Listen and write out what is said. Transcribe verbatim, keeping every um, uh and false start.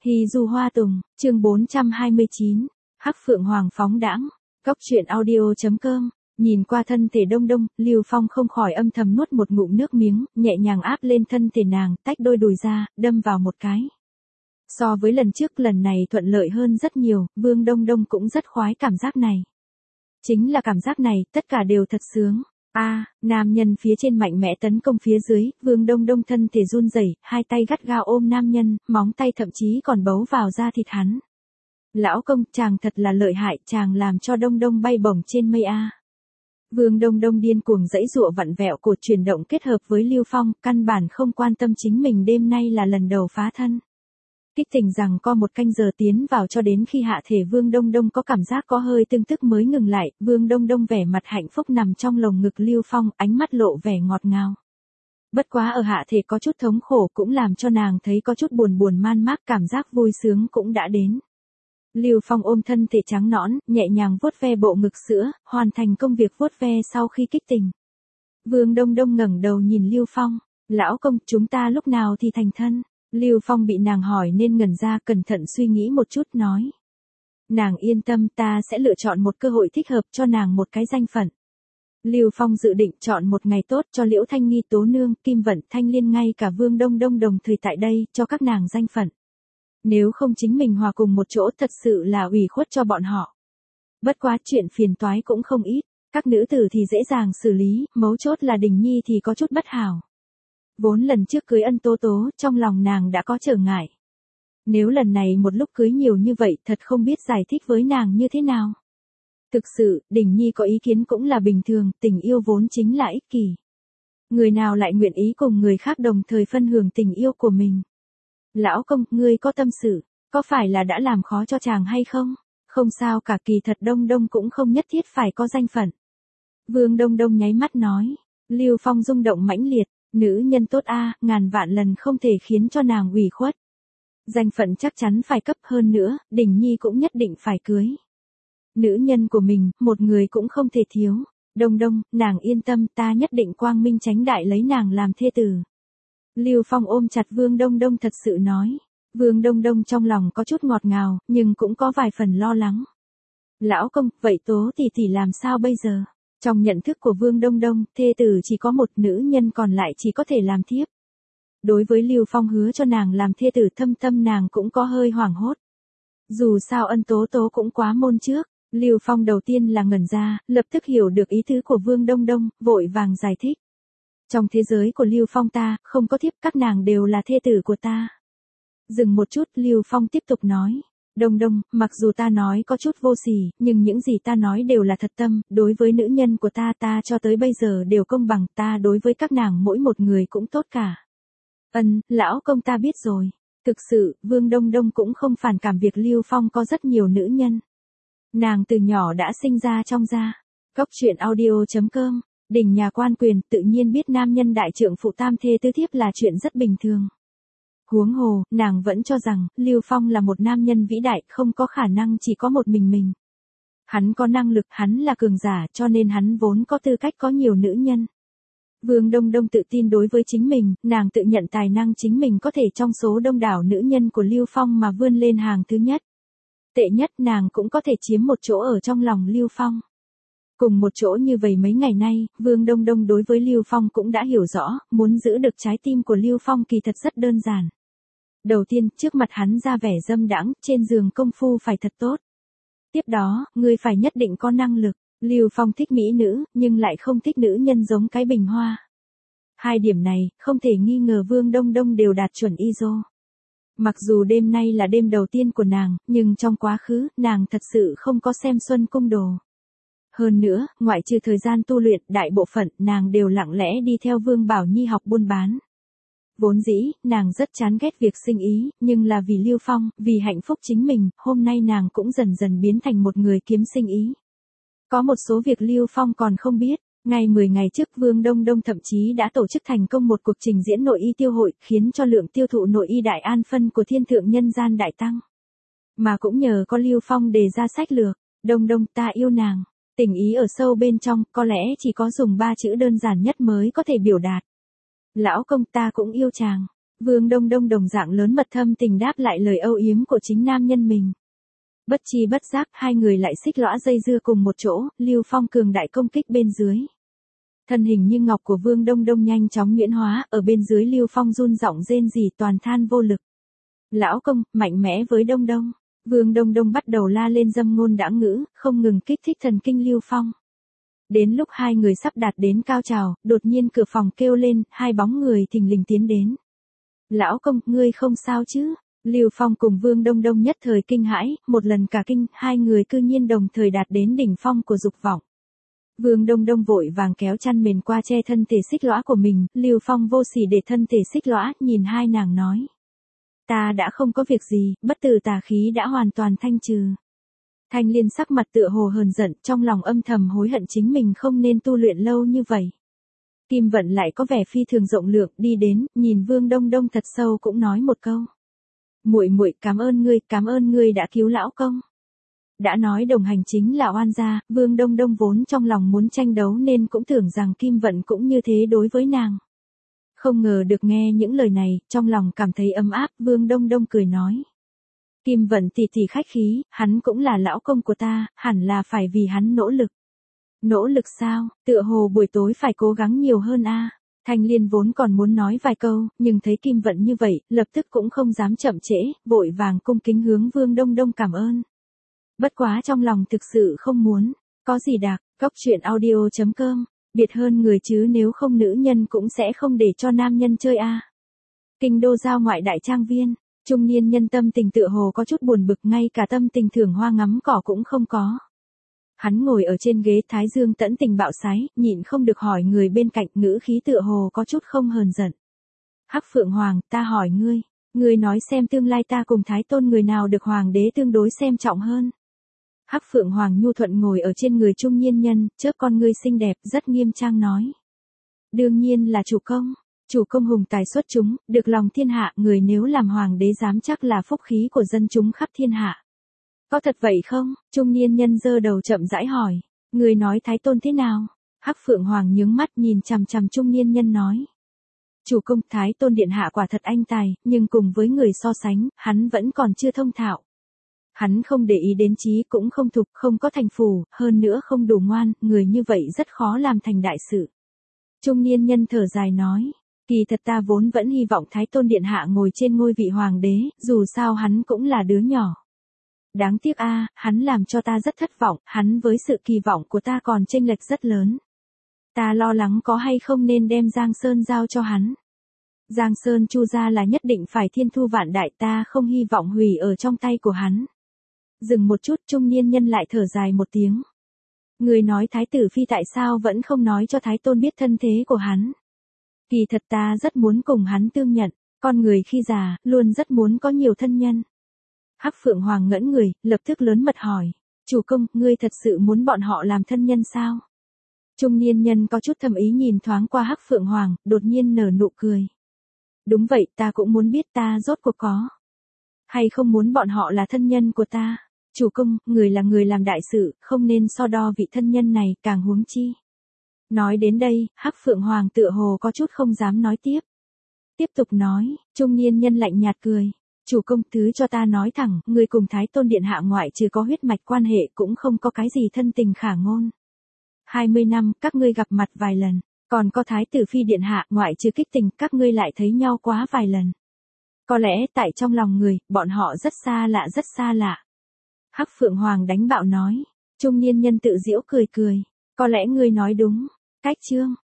Hy du hoa tùng, chương bốn trăm hai mươi chín, Hắc Phượng Hoàng phóng đãng. Cốc truyện audio chấm com. Nhìn qua thân thể Đông Đông, Lưu Phong không khỏi âm thầm nuốt một ngụm nước miếng, nhẹ nhàng áp lên thân thể nàng, tách đôi đùi ra, đâm vào một cái. So với lần trước, lần này thuận lợi hơn rất nhiều, Vương Đông Đông cũng rất khoái cảm giác này. Chính là cảm giác này, tất cả đều thật sướng. A, à, nam nhân phía trên mạnh mẽ tấn công phía dưới, Vương Đông Đông thân thể run rẩy, hai tay gắt gao ôm nam nhân, móng tay thậm chí còn bấu vào da thịt hắn. Lão công, chàng thật là lợi hại, chàng làm cho Đông Đông bay bổng trên mây a. Vương Đông Đông điên cuồng giãy giụa vặn vẹo cổ chuyển động kết hợp với Lưu Phong, căn bản không quan tâm chính mình đêm nay là lần đầu phá thân. Kích tình rằng co một canh giờ tiến vào cho đến khi hạ thể Vương Đông Đông có cảm giác có hơi tương tức mới ngừng lại, Vương Đông Đông vẻ mặt hạnh phúc nằm trong lồng ngực Lưu Phong, ánh mắt lộ vẻ ngọt ngào. Bất quá ở hạ thể có chút thống khổ cũng làm cho nàng thấy có chút buồn buồn man mác, cảm giác vui sướng cũng đã đến. Lưu Phong ôm thân thể trắng nõn, nhẹ nhàng vuốt ve bộ ngực sữa, hoàn thành công việc vuốt ve sau khi kích tình. Vương Đông Đông ngẩng đầu nhìn Lưu Phong, lão công, chúng ta lúc nào thì thành thân? Lưu Phong bị nàng hỏi nên ngẩn ra, cẩn thận suy nghĩ một chút nói. Nàng yên tâm, ta sẽ lựa chọn một cơ hội thích hợp cho nàng một cái danh phận. Lưu Phong dự định chọn một ngày tốt cho Liễu Thanh Nghi, Tố Nương, Kim Vận, Thanh Liên, ngay cả Vương Đông Đông đồng thời tại đây, cho các nàng danh phận. Nếu không chính mình hòa cùng một chỗ thật sự là ủy khuất cho bọn họ. Bất quá chuyện phiền toái cũng không ít, các nữ tử thì dễ dàng xử lý, mấu chốt là Đình Nhi thì có chút bất hảo. Vốn lần trước cưới Ân Tố Tố, trong lòng nàng đã có trở ngại. Nếu lần này một lúc cưới nhiều như vậy, thật không biết giải thích với nàng như thế nào. Thực sự, Đình Nhi có ý kiến cũng là bình thường, tình yêu vốn chính là ích kỷ. Người nào lại nguyện ý cùng người khác đồng thời phân hưởng tình yêu của mình. Lão công, ngươi có tâm sự, có phải là đã làm khó cho chàng hay không? Không sao cả, kỳ thật Đông Đông cũng không nhất thiết phải có danh phận. Vương Đông Đông nháy mắt nói. Lưu Phong rung động mãnh liệt. Nữ nhân tốt a, ngàn vạn lần không thể khiến cho nàng ủy khuất. Danh phận chắc chắn phải cấp, hơn nữa, Đình Nhi cũng nhất định phải cưới. Nữ nhân của mình, một người cũng không thể thiếu. Đông Đông, nàng yên tâm, ta nhất định quang minh chánh đại lấy nàng làm thê tử. Lưu Phong ôm chặt Vương Đông Đông thật sự nói. Vương Đông Đông trong lòng có chút ngọt ngào, nhưng cũng có vài phần lo lắng. Lão công, vậy Tố tỷ tỷ làm sao bây giờ? Trong nhận thức của Vương Đông Đông, thê tử chỉ có một, nữ nhân còn lại chỉ có thể làm thiếp. Đối với Lưu Phong hứa cho nàng làm thê tử, thâm tâm nàng cũng có hơi hoảng hốt. Dù sao Ân Tố Tố cũng quá môn trước, Lưu Phong đầu tiên là ngẩn ra, lập tức hiểu được ý tứ của Vương Đông Đông, vội vàng giải thích. Trong thế giới của Lưu Phong ta, không có thiếp, các nàng đều là thê tử của ta. Dừng một chút, Lưu Phong tiếp tục nói. Đông Đông, mặc dù ta nói có chút vô sỉ, nhưng những gì ta nói đều là thật tâm, đối với nữ nhân của ta ta cho tới bây giờ đều công bằng, ta đối với các nàng mỗi một người cũng tốt cả. Ân, lão công ta biết rồi. Thực sự, Vương Đông Đông cũng không phản cảm việc Lưu Phong có rất nhiều nữ nhân. Nàng từ nhỏ đã sinh ra trong gia. Cốc truyện audio chấm com. Đình nhà quan quyền, tự nhiên biết nam nhân đại trượng phụ tam thê tứ thiếp là chuyện rất bình thường. Huống hồ, nàng vẫn cho rằng, Lưu Phong là một nam nhân vĩ đại, không có khả năng chỉ có một mình mình. Hắn có năng lực, hắn là cường giả, cho nên hắn vốn có tư cách có nhiều nữ nhân. Vương Đông Đông tự tin đối với chính mình, nàng tự nhận tài năng chính mình có thể trong số đông đảo nữ nhân của Lưu Phong mà vươn lên hàng thứ nhất. Tệ nhất, nàng cũng có thể chiếm một chỗ ở trong lòng Lưu Phong. Cùng một chỗ như vậy mấy ngày nay, Vương Đông Đông đối với Lưu Phong cũng đã hiểu rõ, muốn giữ được trái tim của Lưu Phong kỳ thật rất đơn giản. Đầu tiên, trước mặt hắn ra vẻ dâm đãng, trên giường công phu phải thật tốt. Tiếp đó, ngươi phải nhất định có năng lực. Lưu Phong thích mỹ nữ, nhưng lại không thích nữ nhân giống cái bình hoa. Hai điểm này, không thể nghi ngờ Vương Đông Đông đều đạt chuẩn i ét ô. Mặc dù đêm nay là đêm đầu tiên của nàng, nhưng trong quá khứ, nàng thật sự không có xem Xuân Cung Đồ. Hơn nữa, ngoại trừ thời gian tu luyện, đại bộ phận, nàng đều lặng lẽ đi theo Vương Bảo Nhi học buôn bán. Vốn dĩ, nàng rất chán ghét việc sinh ý, nhưng là vì Lưu Phong, vì hạnh phúc chính mình, hôm nay nàng cũng dần dần biến thành một người kiếm sinh ý. Có một số việc Lưu Phong còn không biết, ngay mười ngày trước Vương Đông Đông thậm chí đã tổ chức thành công một cuộc trình diễn nội y tiêu hội, khiến cho lượng tiêu thụ nội y đại an phân của thiên thượng nhân gian đại tăng. Mà cũng nhờ có Lưu Phong đề ra sách lược, Đông Đông ta yêu nàng. Tình ý ở sâu bên trong, có lẽ chỉ có dùng ba chữ đơn giản nhất mới có thể biểu đạt. Lão công ta cũng yêu chàng. Vương Đông Đông đồng dạng lớn mật thâm tình đáp lại lời âu yếm của chính nam nhân mình. Bất chi bất giác, hai người lại xích lõa dây dưa cùng một chỗ, Lưu Phong cường đại công kích bên dưới. Thân hình như ngọc của Vương Đông Đông nhanh chóng nhuyễn hóa, ở bên dưới Lưu Phong run giọng rên rỉ toàn than vô lực. Lão công, mạnh mẽ với Đông Đông. Vương Đông Đông bắt đầu la lên dâm ngôn dã ngữ, không ngừng kích thích thần kinh Lưu Phong. Đến lúc hai người sắp đạt đến cao trào, đột nhiên cửa phòng kêu lên, hai bóng người thình lình tiến đến. Lão công, ngươi không sao chứ? Lưu Phong cùng Vương Đông Đông nhất thời kinh hãi, một lần cả kinh, hai người cư nhiên đồng thời đạt đến đỉnh phong của dục vọng. Vương Đông Đông vội vàng kéo chăn mền qua che thân thể xích lõa của mình, Lưu Phong vô sỉ để thân thể xích lõa, nhìn hai nàng nói. Ta đã không có việc gì, bất tử tà khí đã hoàn toàn thanh trừ. Thanh Liên sắc mặt tựa hồ hờn giận, trong lòng âm thầm hối hận chính mình không nên tu luyện lâu như vậy. Kim Vận lại có vẻ phi thường rộng lượng, đi đến, nhìn Vương Đông Đông thật sâu cũng nói một câu. Muội muội, cảm ơn ngươi, cảm ơn ngươi đã cứu lão công. Đã nói đồng hành chính là oan gia, Vương Đông Đông vốn trong lòng muốn tranh đấu nên cũng tưởng rằng Kim Vận cũng như thế đối với nàng. Không ngờ được nghe những lời này, trong lòng cảm thấy ấm áp, Vương Đông Đông cười nói. Kim Vận tỷ tỷ khách khí, hắn cũng là lão công của ta, hẳn là phải vì hắn nỗ lực. Nỗ lực sao, tựa hồ buổi tối phải cố gắng nhiều hơn a. Thanh Liên vốn còn muốn nói vài câu, nhưng thấy Kim Vận như vậy, lập tức cũng không dám chậm trễ, vội vàng cung kính hướng Vương Đông Đông cảm ơn. Bất quá trong lòng thực sự không muốn, có gì đặc, cóc truyện audio chấm com, biệt hơn người chứ nếu không nữ nhân cũng sẽ không để cho nam nhân chơi a. Kinh đô giao ngoại đại trang viên, trung niên nhân tâm tình tựa hồ có chút buồn bực, ngay cả tâm tình thưởng hoa ngắm cỏ cũng không có. Hắn ngồi ở trên ghế thái dương tẫn tình bạo sái, nhịn không được hỏi người bên cạnh, ngữ khí tựa hồ có chút không hờn giận. Hắc Phượng Hoàng, ta hỏi ngươi, ngươi nói xem tương lai ta cùng Thái Tôn người nào được hoàng đế tương đối xem trọng hơn. Hắc Phượng Hoàng nhu thuận ngồi ở trên người trung niên nhân, chớp con ngươi xinh đẹp, rất nghiêm trang nói. Đương nhiên là chủ công, chủ công hùng tài xuất chúng, được lòng thiên hạ, người nếu làm hoàng đế dám chắc là phúc khí của dân chúng khắp thiên hạ. Có thật vậy không? Trung niên nhân giơ đầu chậm rãi hỏi. Người nói Thái Tôn thế nào? Hắc Phượng Hoàng nhướng mắt nhìn chằm chằm trung niên nhân nói. Chủ công, Thái Tôn điện hạ quả thật anh tài, nhưng cùng với người so sánh, hắn vẫn còn chưa thông thạo. Hắn không để ý đến trí, cũng không thục, không có thành phủ, hơn nữa không đủ ngoan, người như vậy rất khó làm thành đại sự. Trung niên nhân thở dài nói. Kỳ thật ta vốn vẫn hy vọng Thái Tôn điện hạ ngồi trên ngôi vị hoàng đế, dù sao hắn cũng là đứa nhỏ. Đáng tiếc a, à, hắn làm cho ta rất thất vọng, hắn với sự kỳ vọng của ta còn chênh lệch rất lớn. Ta lo lắng có hay không nên đem Giang Sơn giao cho hắn. Giang Sơn Chu gia là nhất định phải thiên thu vạn đại, ta không hy vọng hủy ở trong tay của hắn. Dừng một chút, trung niên nhân lại thở dài một tiếng. Người nói Thái tử phi tại sao vẫn không nói cho Thái Tôn biết thân thế của hắn. Kỳ thật ta rất muốn cùng hắn tương nhận, con người khi già, luôn rất muốn có nhiều thân nhân. Hắc Phượng Hoàng ngẩn người, lập tức lớn mật hỏi. Chủ công, ngươi thật sự muốn bọn họ làm thân nhân sao? Trung niên nhân có chút thầm ý nhìn thoáng qua Hắc Phượng Hoàng, đột nhiên nở nụ cười. Đúng vậy, ta cũng muốn biết ta rốt cuộc có. Hay không muốn bọn họ là thân nhân của ta. Chủ công, người là người làm đại sự, không nên so đo vị thân nhân này, càng huống chi. Nói đến đây, Hắc Phượng Hoàng tựa hồ có chút không dám nói tiếp. Tiếp tục nói, trung niên nhân lạnh nhạt cười. Chủ công, thứ cho ta nói thẳng, người cùng Thái Tôn điện hạ ngoại trừ có huyết mạch quan hệ cũng không có cái gì thân tình khả ngôn. hai mươi năm, các ngươi gặp mặt vài lần, còn có Thái tử phi điện hạ, ngoại trừ kích tình, các ngươi lại thấy nhau quá vài lần. Có lẽ tại trong lòng người, bọn họ rất xa lạ rất xa lạ. Hắc Phượng Hoàng đánh bạo nói, trung niên nhân tự giễu cười cười, có lẽ ngươi nói đúng. Cách chương